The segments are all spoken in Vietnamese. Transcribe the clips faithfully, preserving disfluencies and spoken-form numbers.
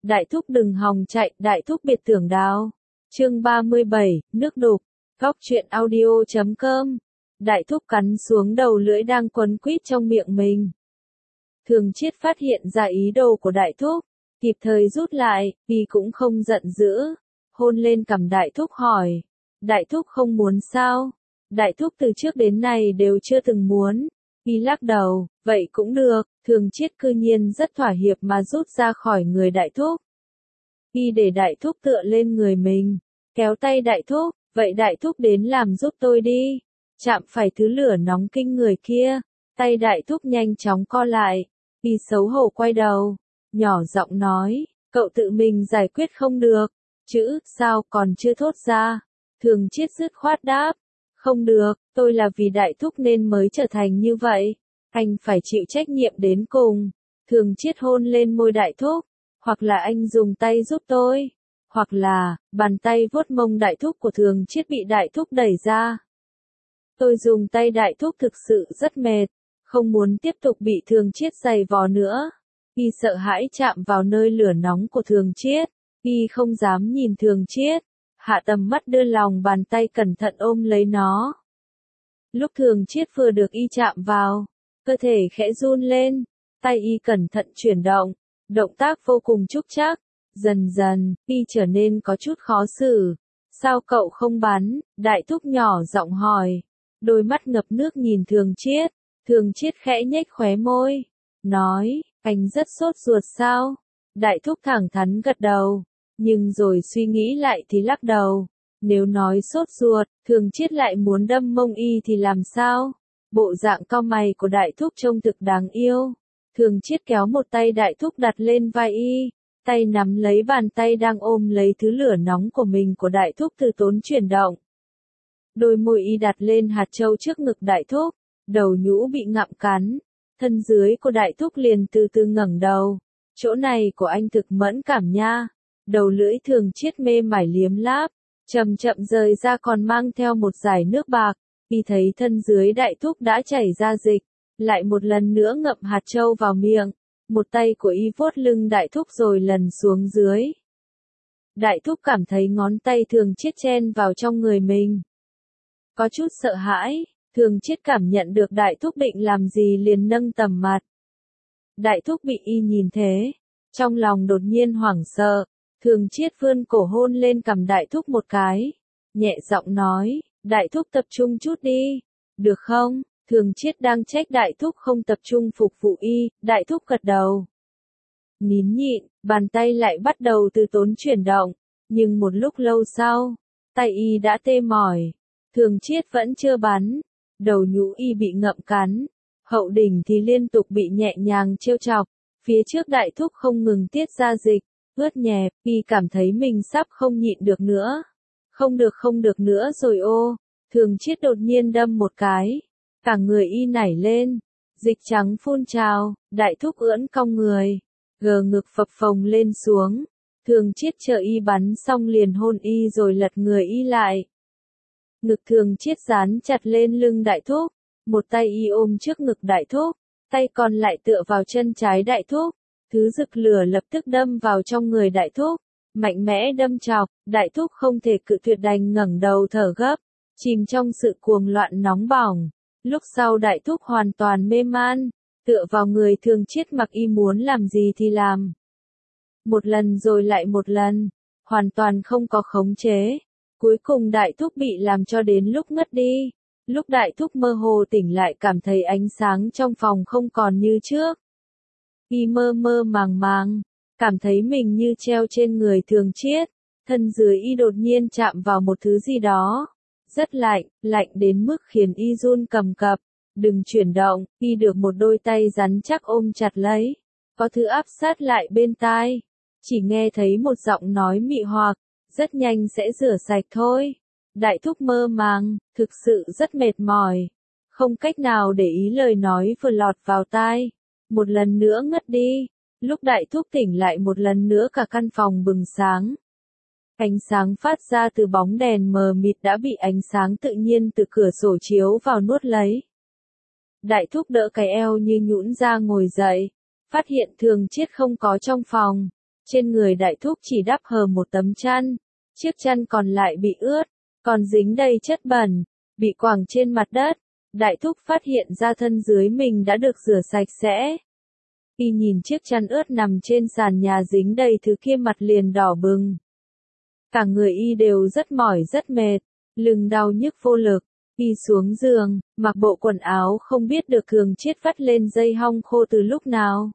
Đại thúc đừng hòng chạy, đại thúc biệt tưởng đào. Chương ba mươi bảy, nước đục. Góc truyện audio chấm com. Đại thúc cắn xuống đầu lưỡi đang quấn quýt trong miệng mình. Thường Chiết phát hiện ra ý đồ của đại thúc, kịp thời rút lại, vì cũng không giận dữ. Hôn lên cằm đại thúc hỏi. Đại thúc không muốn sao? Đại thúc từ trước đến nay đều chưa từng muốn. Y lắc đầu, vậy cũng được. Thường Chiết cư nhiên rất thỏa hiệp mà rút ra khỏi người đại thúc. Y để đại thúc tựa lên người mình, kéo tay đại thúc, vậy đại thúc đến làm giúp tôi đi. Chạm phải thứ lửa nóng kinh người kia, tay đại thúc nhanh chóng co lại. Y xấu hổ quay đầu, nhỏ giọng nói, cậu tự mình giải quyết không được. Chữ, sao còn chưa thốt ra. Thường Chiết dứt khoát đáp, không được, tôi là vì đại thúc nên mới trở thành như vậy. Anh phải chịu trách nhiệm đến cùng. Thường Chiết hôn lên môi đại thúc, hoặc là anh dùng tay giúp tôi, hoặc là, bàn tay vuốt mông đại thúc của Thường Chiết bị đại thúc đẩy ra. Tôi dùng tay đại thúc thực sự rất mệt, không muốn tiếp tục bị Thường Chiết giày vò nữa. Y sợ hãi chạm vào nơi lửa nóng của Thường Chiết, Y không dám nhìn Thường Chiết, hạ tầm mắt đưa lòng bàn tay cẩn thận ôm lấy nó. Lúc Thường Chiết vừa được Y chạm vào, cơ thể khẽ run lên, tay Y cẩn thận chuyển động, động tác vô cùng trúc trắc. Dần dần, Y trở nên có chút khó xử. Sao cậu không bắn? Đại thúc nhỏ giọng hỏi. Đôi mắt ngập nước nhìn Thường Chiết. Thường Chiết khẽ nhếch khóe môi, nói, anh rất sốt ruột sao? Đại thúc thẳng thắn gật đầu, nhưng rồi suy nghĩ lại thì lắc đầu. Nếu nói sốt ruột, Thường Chiết lại muốn đâm mông Y thì làm sao? Bộ dạng cau mày của đại thúc trông thực đáng yêu. Thường Chiết kéo một tay đại thúc đặt lên vai Y, tay nắm lấy bàn tay đang ôm lấy thứ lửa nóng của mình của đại thúc từ tốn chuyển động. Đôi môi Y đặt lên hạt châu trước ngực đại thúc, đầu nhũ bị ngậm cắn, thân dưới của đại thúc liền từ từ ngẩng đầu. Chỗ này của anh thực mẫn cảm nha. Đầu lưỡi Thường Chiết mê mải liếm láp, chậm chậm rời ra còn mang theo một dải nước bạc. Y thấy thân dưới đại thúc đã chảy ra dịch, lại một lần nữa ngậm hạt châu vào miệng. Một tay của Y vuốt lưng đại thúc rồi lần xuống dưới. Đại thúc cảm thấy ngón tay Thường Chiết chen vào trong người mình. Có chút sợ hãi, Thường Chiết cảm nhận được đại thúc định làm gì liền nâng tầm mặt. Đại thúc bị Y nhìn thế, trong lòng đột nhiên hoảng sợ. Thường Chiết vươn cổ hôn lên cằm đại thúc một cái, nhẹ giọng nói, đại thúc tập trung chút đi, được không? Thường Chiết đang trách đại thúc không tập trung phục vụ Y, đại thúc gật đầu. Nín nhịn, bàn tay lại bắt đầu từ tốn chuyển động, nhưng một lúc lâu sau, tay Y đã tê mỏi. Thường Chiết vẫn chưa bắn, đầu nhũ Y bị ngậm cắn, hậu đỉnh thì liên tục bị nhẹ nhàng trêu chọc, phía trước đại thúc không ngừng tiết ra dịch, ướt nhẹp. Y cảm thấy mình sắp không nhịn được nữa. Không được không được nữa rồi ô. Thường Chiết đột nhiên đâm một cái, cả người Y nảy lên, dịch trắng phun trào, đại thúc ưỡn cong người, gờ ngực phập phồng lên xuống. Thường Chiết chờ Y bắn xong liền hôn Y rồi lật người Y lại. Ngực Thường Chiết dán chặt lên lưng đại thúc, một tay Y ôm trước ngực đại thúc, tay còn lại tựa vào chân trái đại thúc. Thứ rực lửa lập tức đâm vào trong người đại thúc, mạnh mẽ đâm chọc, đại thúc không thể cự tuyệt đành ngẩng đầu thở gấp, chìm trong sự cuồng loạn nóng bỏng. Lúc sau đại thúc hoàn toàn mê man, tựa vào người Thường Chiết mặc Y muốn làm gì thì làm. Một lần rồi lại một lần, hoàn toàn không có khống chế. Cuối cùng đại thúc bị làm cho đến lúc ngất đi. Lúc đại thúc mơ hồ tỉnh lại cảm thấy ánh sáng trong phòng không còn như trước. Y mơ mơ màng màng, cảm thấy mình như treo trên người Thường Chiết, thân dưới Y đột nhiên chạm vào một thứ gì đó. Rất lạnh, lạnh đến mức khiến Y run cầm cập, đừng chuyển động. Y được một đôi tay rắn chắc ôm chặt lấy, có thứ áp sát lại bên tai. Chỉ nghe thấy một giọng nói mị hoặc, rất nhanh sẽ rửa sạch thôi. Đại thúc mơ màng, thực sự rất mệt mỏi, không cách nào để ý lời nói vừa lọt vào tai. Một lần nữa ngất đi. Lúc đại thúc tỉnh lại một lần nữa cả căn phòng bừng sáng. Ánh sáng phát ra từ bóng đèn mờ mịt đã bị ánh sáng tự nhiên từ cửa sổ chiếu vào nuốt lấy. Đại thúc đỡ cái eo như nhũn ra ngồi dậy, phát hiện Thường Chiết không có trong phòng. Trên người đại thúc chỉ đắp hờ một tấm chăn, chiếc chăn còn lại bị ướt, còn dính đầy chất bẩn, bị quàng trên mặt đất. Đại thúc phát hiện ra thân dưới mình đã được rửa sạch sẽ. Y nhìn chiếc chăn ướt nằm trên sàn nhà dính đầy thứ kia, mặt liền đỏ bừng. Cả người y đều rất mỏi rất mệt, lưng đau nhức vô lực. Y xuống giường, mặc bộ quần áo không biết được Thường Chiết vắt lên dây hong khô từ lúc nào.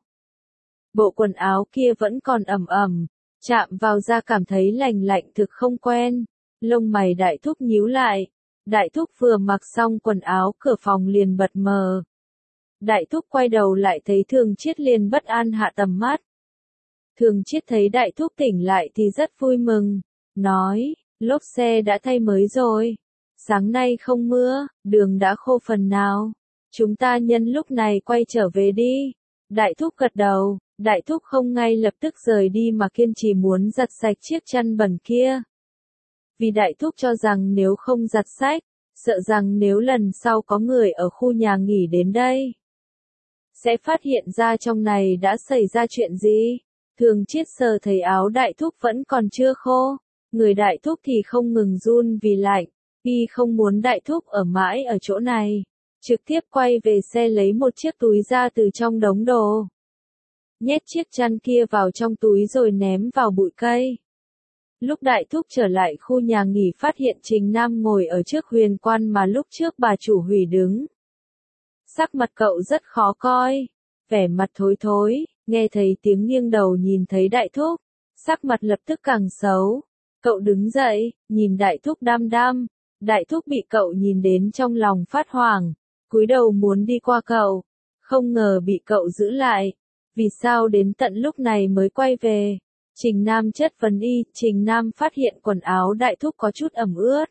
Bộ quần áo kia vẫn còn ẩm ẩm, chạm vào da cảm thấy lành lạnh thực không quen. Lông mày đại thúc nhíu lại. Đại thúc vừa mặc xong quần áo, cửa phòng liền bật mờ. Đại thúc quay đầu lại thấy Thường Chiết liền bất an hạ tầm mắt. Thường Chiết thấy đại thúc tỉnh lại thì rất vui mừng, nói, lốp xe đã thay mới rồi. Sáng nay không mưa, đường đã khô phần nào. Chúng ta nhân lúc này quay trở về đi. Đại thúc gật đầu, đại thúc không ngay lập tức rời đi mà kiên trì muốn giặt sạch chiếc chăn bẩn kia. Vì đại thúc cho rằng nếu không giặt sạch, sợ rằng nếu lần sau có người ở khu nhà nghỉ đến đây, sẽ phát hiện ra trong này đã xảy ra chuyện gì. Thường Chiết sờ thấy áo đại thúc vẫn còn chưa khô, người đại thúc thì không ngừng run vì lạnh. Y không muốn đại thúc ở mãi ở chỗ này, trực tiếp quay về xe lấy một chiếc túi ra từ trong đống đồ. Nhét chiếc chăn kia vào trong túi rồi ném vào bụi cây. Lúc đại thúc trở lại khu nhà nghỉ phát hiện Trình Nam ngồi ở trước huyền quan mà lúc trước bà chủ hủy đứng. Sắc mặt cậu rất khó coi, vẻ mặt thối thối, nghe thấy tiếng nghiêng đầu nhìn thấy đại thúc, sắc mặt lập tức càng xấu. Cậu đứng dậy, nhìn đại thúc đăm đăm. Đại thúc bị cậu nhìn đến trong lòng phát hoảng, cúi đầu muốn đi qua cậu, không ngờ bị cậu giữ lại. Vì sao đến tận lúc này mới quay về? Trình Nam chất vấn y. Trình Nam phát hiện quần áo đại thúc có chút ẩm ướt.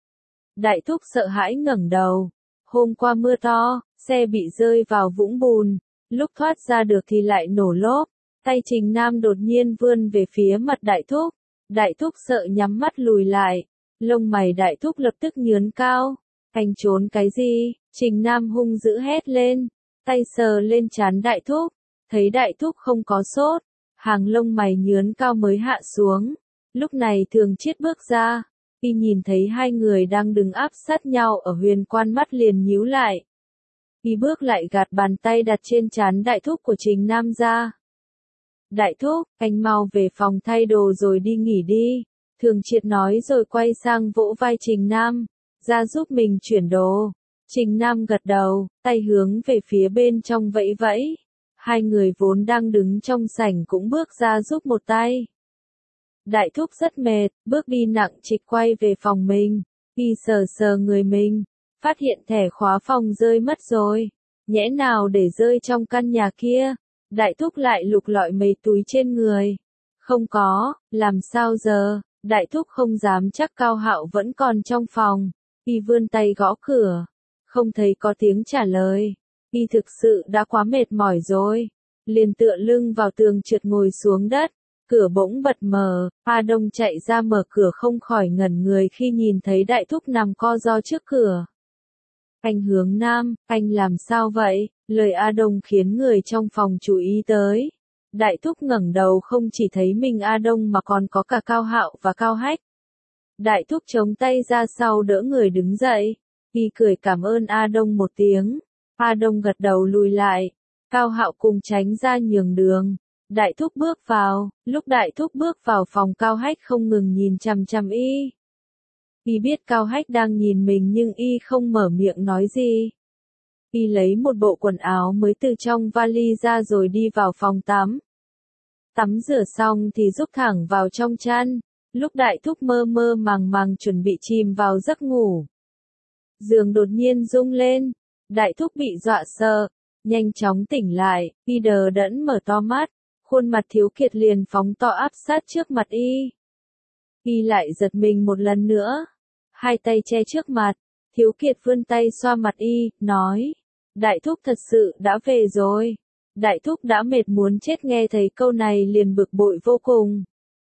Đại thúc sợ hãi ngẩng đầu. Hôm qua mưa to, xe bị rơi vào vũng bùn, lúc thoát ra được thì lại nổ lốp. Tay Trình Nam đột nhiên vươn về phía mặt đại thúc. Đại thúc sợ nhắm mắt lùi lại. Lông mày đại thúc lập tức nhướn cao. Anh trốn cái gì? Trình Nam hung dữ hét lên. Tay sờ lên trán đại thúc. Thấy đại thúc không có sốt. Hàng lông mày nhướn cao mới hạ xuống. Lúc này Thường Chiết bước ra. Y nhìn thấy hai người đang đứng áp sát nhau ở huyền quan, mắt liền nhíu lại. Y bước lại gạt bàn tay đặt trên trán đại thúc của Trình Nam ra. Đại thúc, anh mau về phòng thay đồ rồi đi nghỉ đi. Thường Chiết nói rồi quay sang vỗ vai Trình Nam, ra giúp mình chuyển đồ. Trình Nam gật đầu, tay hướng về phía bên trong vẫy vẫy. Hai người vốn đang đứng trong sảnh cũng bước ra giúp một tay. Đại thúc rất mệt, bước đi nặng trịch quay về phòng mình. Y sờ sờ người mình, phát hiện thẻ khóa phòng rơi mất rồi. Nhẽ nào để rơi trong căn nhà kia. Đại thúc lại lục lọi mấy túi trên người. Không có, làm sao giờ? Đại thúc không dám chắc Cao Hạo vẫn còn trong phòng. Y vươn tay gõ cửa. Không thấy có tiếng trả lời. Y thực sự đã quá mệt mỏi rồi. Liền tựa lưng vào tường trượt ngồi xuống đất. Cửa bỗng bật mở. A Đông chạy ra mở cửa không khỏi ngẩn người khi nhìn thấy đại thúc nằm co ro trước cửa. Anh Hướng Nam, anh làm sao vậy? Lời A Đông khiến người trong phòng chú ý tới. Đại thúc ngẩng đầu không chỉ thấy mình A Đông mà còn có cả Cao Hạo và Cao Hách. Đại thúc chống tay ra sau đỡ người đứng dậy. Y cười cảm ơn A Đông một tiếng. A Đông gật đầu lùi lại. Cao Hạo cùng tránh ra nhường đường. Đại thúc bước vào. Lúc đại thúc bước vào phòng, Cao Hách không ngừng nhìn chằm chằm y. Y biết Cao Hách đang nhìn mình nhưng y không mở miệng nói gì. Y lấy một bộ quần áo mới từ trong vali ra rồi đi vào phòng tắm. Tắm rửa xong thì rúc thẳng vào trong chăn. Lúc đại thúc mơ mơ màng màng chuẩn bị chìm vào giấc ngủ, giường đột nhiên rung lên. Đại thúc bị dọa sợ, nhanh chóng tỉnh lại. Y đờ đẫn mở to mắt, khuôn mặt Thiếu Kiệt liền phóng to áp sát trước mặt y. Y lại giật mình một lần nữa, hai tay che trước mặt. Thiếu Kiệt vươn tay xoa mặt y, nói, đại thúc thật sự đã về rồi. Đại thúc đã mệt muốn chết, nghe thấy câu này liền bực bội vô cùng.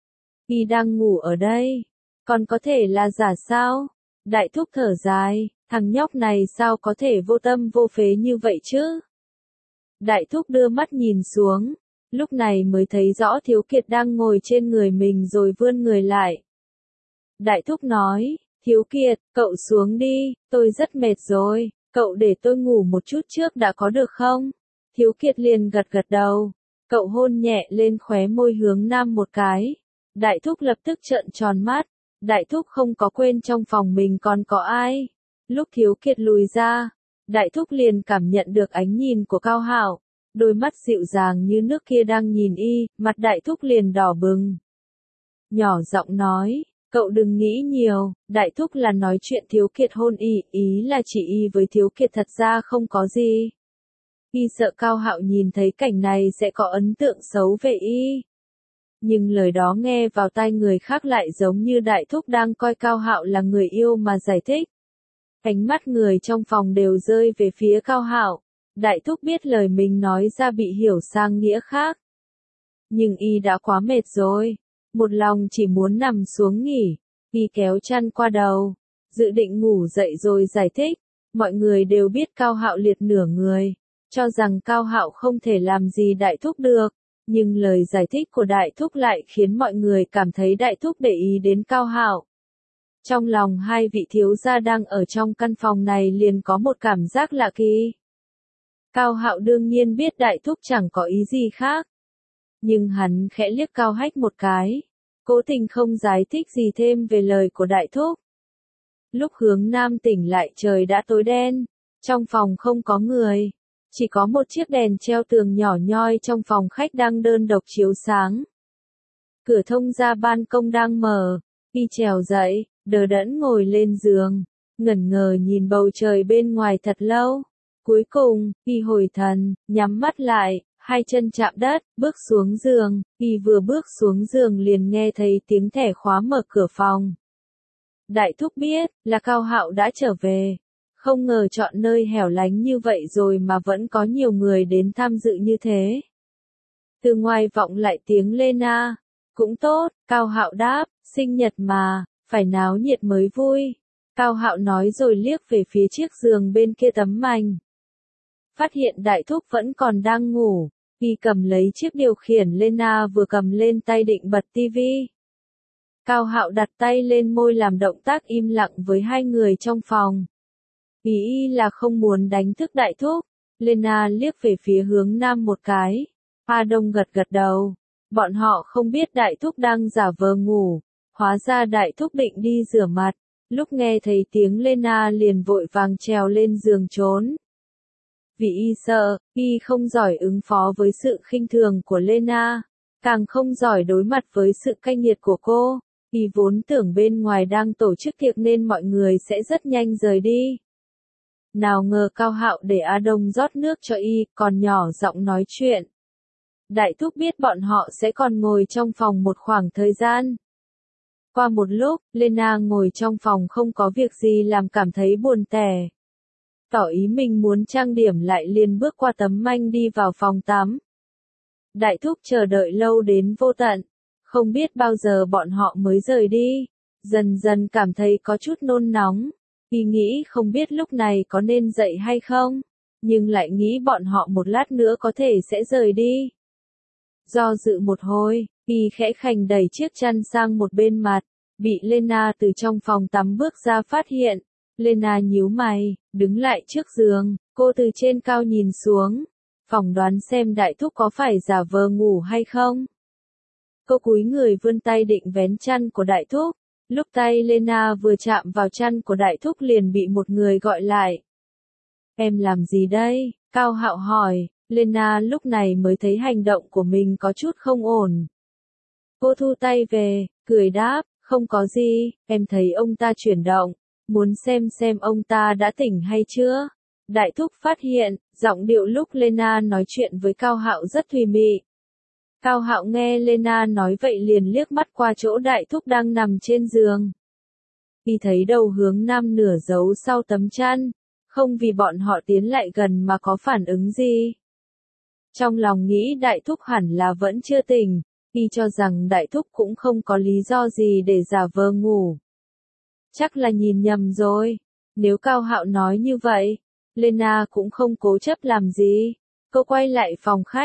Y đang ngủ ở đây, còn có thể là giả sao? Đại thúc thở dài, thằng nhóc này sao có thể vô tâm vô phế như vậy chứ? Đại thúc đưa mắt nhìn xuống, lúc này mới thấy rõ Thiếu Kiệt đang ngồi trên người mình rồi vươn người lại. Đại thúc nói, Thiếu Kiệt, cậu xuống đi, tôi rất mệt rồi, cậu để tôi ngủ một chút trước đã có được không? Thiếu Kiệt liền gật gật đầu, cậu hôn nhẹ lên khóe môi Hướng Nam một cái. Đại thúc lập tức trợn tròn mắt, đại thúc không có quên trong phòng mình còn có ai. Lúc Thiếu Kiệt lùi ra, đại thúc liền cảm nhận được ánh nhìn của Cao Hạo, đôi mắt dịu dàng như nước kia đang nhìn y, mặt đại thúc liền đỏ bừng. Nhỏ giọng nói, cậu đừng nghĩ nhiều, đại thúc là nói chuyện Thiếu Kiệt hôn y, ý là chỉ y với Thiếu Kiệt thật ra không có gì. Y sợ Cao Hạo nhìn thấy cảnh này sẽ có ấn tượng xấu về y. Nhưng lời đó nghe vào tai người khác lại giống như đại thúc đang coi Cao Hạo là người yêu mà giải thích. Ánh mắt người trong phòng đều rơi về phía Cao Hạo. Đại thúc biết lời mình nói ra bị hiểu sang nghĩa khác. Nhưng y đã quá mệt rồi. Một lòng chỉ muốn nằm xuống nghỉ. Y kéo chăn qua đầu. Dự định ngủ dậy rồi giải thích. Mọi người đều biết Cao Hạo liệt nửa người. Cho rằng Cao Hạo không thể làm gì đại thúc được. Nhưng lời giải thích của đại thúc lại khiến mọi người cảm thấy đại thúc để ý đến Cao Hạo. Trong lòng hai vị thiếu gia đang ở trong căn phòng này liền có một cảm giác lạ kỳ. Cao Hạo đương nhiên biết đại thúc chẳng có ý gì khác. Nhưng hắn khẽ liếc Cao Hách một cái. Cố tình không giải thích gì thêm về lời của đại thúc. Lúc Hướng Nam tỉnh lại trời đã tối đen. Trong phòng không có người. Chỉ có một chiếc đèn treo tường nhỏ nhoi trong phòng khách đang đơn độc chiếu sáng. Cửa thông ra ban công đang mở. Y trèo dậy, đờ đẫn ngồi lên giường. Ngẩn ngơ nhìn bầu trời bên ngoài thật lâu. Cuối cùng, y hồi thần, nhắm mắt lại, hai chân chạm đất, bước xuống giường. Y vừa bước xuống giường liền nghe thấy tiếng thẻ khóa mở cửa phòng. Đại thúc biết là Cao Hạo đã trở về. Không ngờ chọn nơi hẻo lánh như vậy rồi mà vẫn có nhiều người đến tham dự như thế. Từ ngoài vọng lại tiếng Lena. Cũng tốt, Cao Hạo đáp, sinh nhật mà, phải náo nhiệt mới vui. Cao Hạo nói rồi liếc về phía chiếc giường bên kia tấm mành. Phát hiện đại thúc vẫn còn đang ngủ, y cầm lấy chiếc điều khiển Lena vừa cầm lên tay định bật tivi. Cao Hạo đặt tay lên môi làm động tác im lặng với hai người trong phòng. Ý y là không muốn đánh thức đại thúc. Lena liếc về phía Hướng Nam một cái. A Đông gật gật đầu. Bọn họ không biết đại thúc đang giả vờ ngủ. Hóa ra đại thúc định đi rửa mặt. Lúc nghe thấy tiếng Lena liền vội vàng trèo lên giường trốn. Vì y sợ, y không giỏi ứng phó với sự khinh thường của Lena. Càng không giỏi đối mặt với sự cay nghiệt của cô. Y vốn tưởng bên ngoài đang tổ chức tiệc nên mọi người sẽ rất nhanh rời đi. Nào ngờ Cao Hạo để A Đông rót nước cho y, còn nhỏ giọng nói chuyện. Đại thúc biết bọn họ sẽ còn ngồi trong phòng một khoảng thời gian. Qua một lúc, Lena ngồi trong phòng không có việc gì làm cảm thấy buồn tẻ. Tỏ ý mình muốn trang điểm lại liền bước qua tấm manh đi vào phòng tắm. Đại thúc chờ đợi lâu đến vô tận. Không biết bao giờ bọn họ mới rời đi. Dần dần cảm thấy có chút nôn nóng. Y nghĩ không biết lúc này có nên dậy hay không. Nhưng lại nghĩ bọn họ một lát nữa có thể sẽ rời đi. Do dự một hồi, Y khẽ khành đẩy chiếc chăn sang một bên mặt. Bị Lena từ trong phòng tắm bước ra phát hiện. Lena nhíu mày, đứng lại trước giường. Cô từ trên cao nhìn xuống. Phỏng đoán xem đại thúc có phải giả vờ ngủ hay không. Cô cúi người vươn tay định vén chăn của đại thúc. Lúc tay Lena vừa chạm vào chăn của đại thúc liền bị một người gọi lại. Em làm gì đây? Cao Hạo hỏi. Lena lúc này mới thấy hành động của mình có chút không ổn. Cô thu tay về, cười đáp, không có gì, em thấy ông ta chuyển động, muốn xem xem ông ta đã tỉnh hay chưa. Đại thúc phát hiện, giọng điệu lúc Lena nói chuyện với Cao Hạo rất thùy mị. Cao Hạo nghe Lena nói vậy liền liếc mắt qua chỗ đại thúc đang nằm trên giường. Khi thấy đầu Hướng Nam nửa giấu sau tấm chăn, không vì bọn họ tiến lại gần mà có phản ứng gì. Trong lòng nghĩ đại thúc hẳn là vẫn chưa tỉnh, y cho rằng đại thúc cũng không có lý do gì để giả vờ ngủ. Chắc là nhìn nhầm rồi. Nếu Cao Hạo nói như vậy, Lena cũng không cố chấp làm gì. Cô quay lại phòng khách,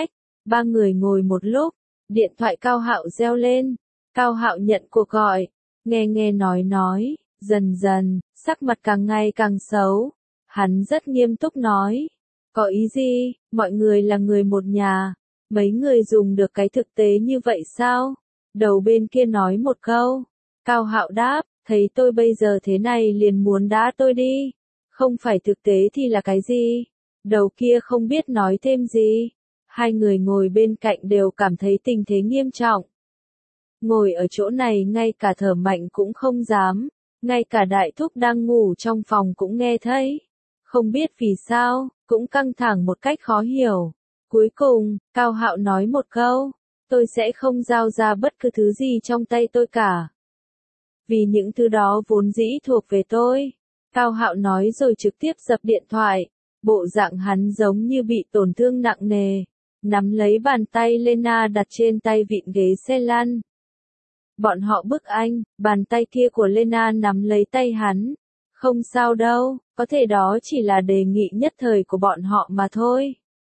Ba người ngồi một lúc, điện thoại Cao Hạo reo lên. Cao Hạo nhận cuộc gọi, nghe nghe nói nói, dần dần, sắc mặt càng ngày càng xấu. Hắn rất nghiêm túc nói, có ý gì, mọi người là người một nhà, mấy người dùng được cái thực tế như vậy sao? Đầu bên kia nói một câu, Cao Hạo đáp, thấy tôi bây giờ thế này liền muốn đá tôi đi, không phải thực tế thì là cái gì? Đầu kia không biết nói thêm gì. Hai người ngồi bên cạnh đều cảm thấy tình thế nghiêm trọng. Ngồi ở chỗ này ngay cả thở mạnh cũng không dám, ngay cả đại thúc đang ngủ trong phòng cũng nghe thấy. Không biết vì sao, cũng căng thẳng một cách khó hiểu. Cuối cùng, Cao Hạo nói một câu, tôi sẽ không giao ra bất cứ thứ gì trong tay tôi cả. Vì những thứ đó vốn dĩ thuộc về tôi. Cao Hạo nói rồi trực tiếp dập điện thoại. Bộ dạng hắn giống như bị tổn thương nặng nề. Nắm lấy bàn tay Lena đặt trên tay vịn ghế xe lăn. Bọn họ bức anh, bàn tay kia của Lena nắm lấy tay hắn. Không sao đâu, có thể đó chỉ là đề nghị nhất thời của bọn họ mà thôi.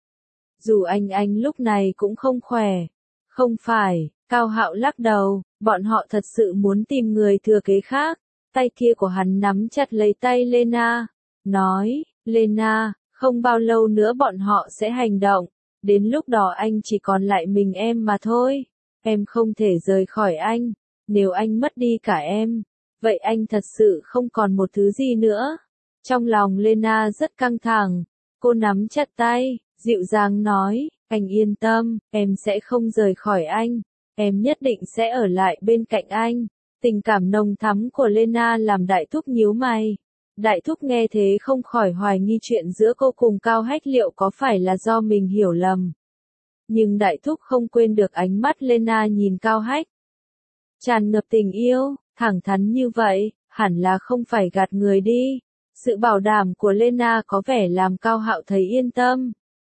Dù anh anh lúc này cũng không khỏe. Không phải, Cao Hạo lắc đầu, bọn họ thật sự muốn tìm người thừa kế khác. Tay kia của hắn nắm chặt lấy tay Lena. Nói, Lena, không bao lâu nữa bọn họ sẽ hành động. Đến lúc đó anh chỉ còn lại mình em mà thôi. Em không thể rời khỏi anh. Nếu anh mất đi cả em, vậy anh thật sự không còn một thứ gì nữa. Trong lòng Lena rất căng thẳng. Cô nắm chặt tay, dịu dàng nói, anh yên tâm, em sẽ không rời khỏi anh. Em nhất định sẽ ở lại bên cạnh anh. Tình cảm nồng thắm của Lena làm đại thúc nhíu mày. Đại thúc nghe thế không khỏi hoài nghi chuyện giữa cô cùng Cao Hách liệu có phải là do mình hiểu lầm. Nhưng đại thúc không quên được ánh mắt Lena nhìn Cao Hách. Tràn ngập tình yêu, thẳng thắn như vậy, hẳn là không phải gạt người đi. Sự bảo đảm của Lena có vẻ làm Cao Hạo thấy yên tâm.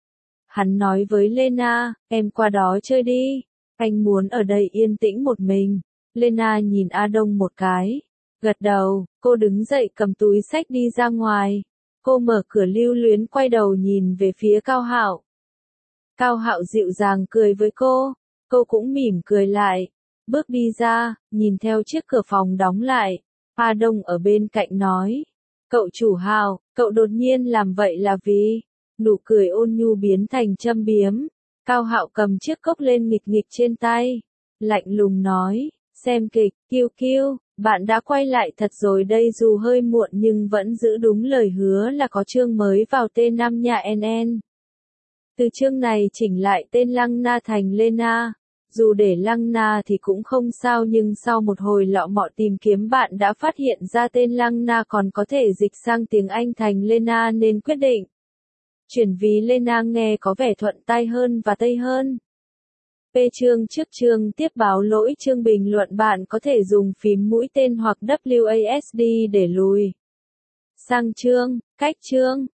Hắn nói với Lena, em qua đó chơi đi. Anh muốn ở đây yên tĩnh một mình. Lena nhìn A Đông một cái. Gật đầu, cô đứng dậy cầm túi xách đi ra ngoài. Cô mở cửa lưu luyến quay đầu nhìn về phía Cao Hạo. Cao Hạo dịu dàng cười với cô. Cô cũng mỉm cười lại. Bước đi ra, nhìn theo chiếc cửa phòng đóng lại. A Đông ở bên cạnh nói. Cậu chủ Hạo, cậu đột nhiên làm vậy là vì... Nụ cười ôn nhu biến thành châm biếm. Cao Hạo cầm chiếc cốc lên nghịch nghịch trên tay. Lạnh lùng nói, xem kịch, kiêu kiêu, bạn đã quay lại thật rồi đây dù hơi muộn nhưng vẫn giữ đúng lời hứa là có chương mới vào T năm nhà en en. Từ chương này chỉnh lại tên Lăng Na thành Lena. Dù để Lăng Na thì cũng không sao nhưng sau một hồi lọ mọ tìm kiếm bạn đã phát hiện ra tên Lăng Na còn có thể dịch sang tiếng Anh thành Lena nên quyết định chuyển vì Lena nghe có vẻ thuận tai hơn và tây hơn. P chương trước chương tiếp báo lỗi chương bình luận bạn có thể dùng phím mũi tên hoặc W A S D để lùi sang chương, cách chương.